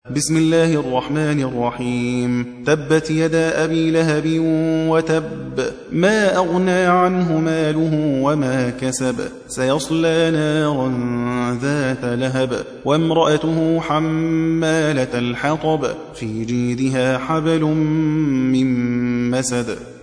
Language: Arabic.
بسم الله الرحمن الرحيم. تبت يدا أبي لهب وتب، ما أغنى عنه ماله وما كسب، سيصلى نارا ذات لهب، وامرأته حمالة الحطب، في جيدها حبل من مسد.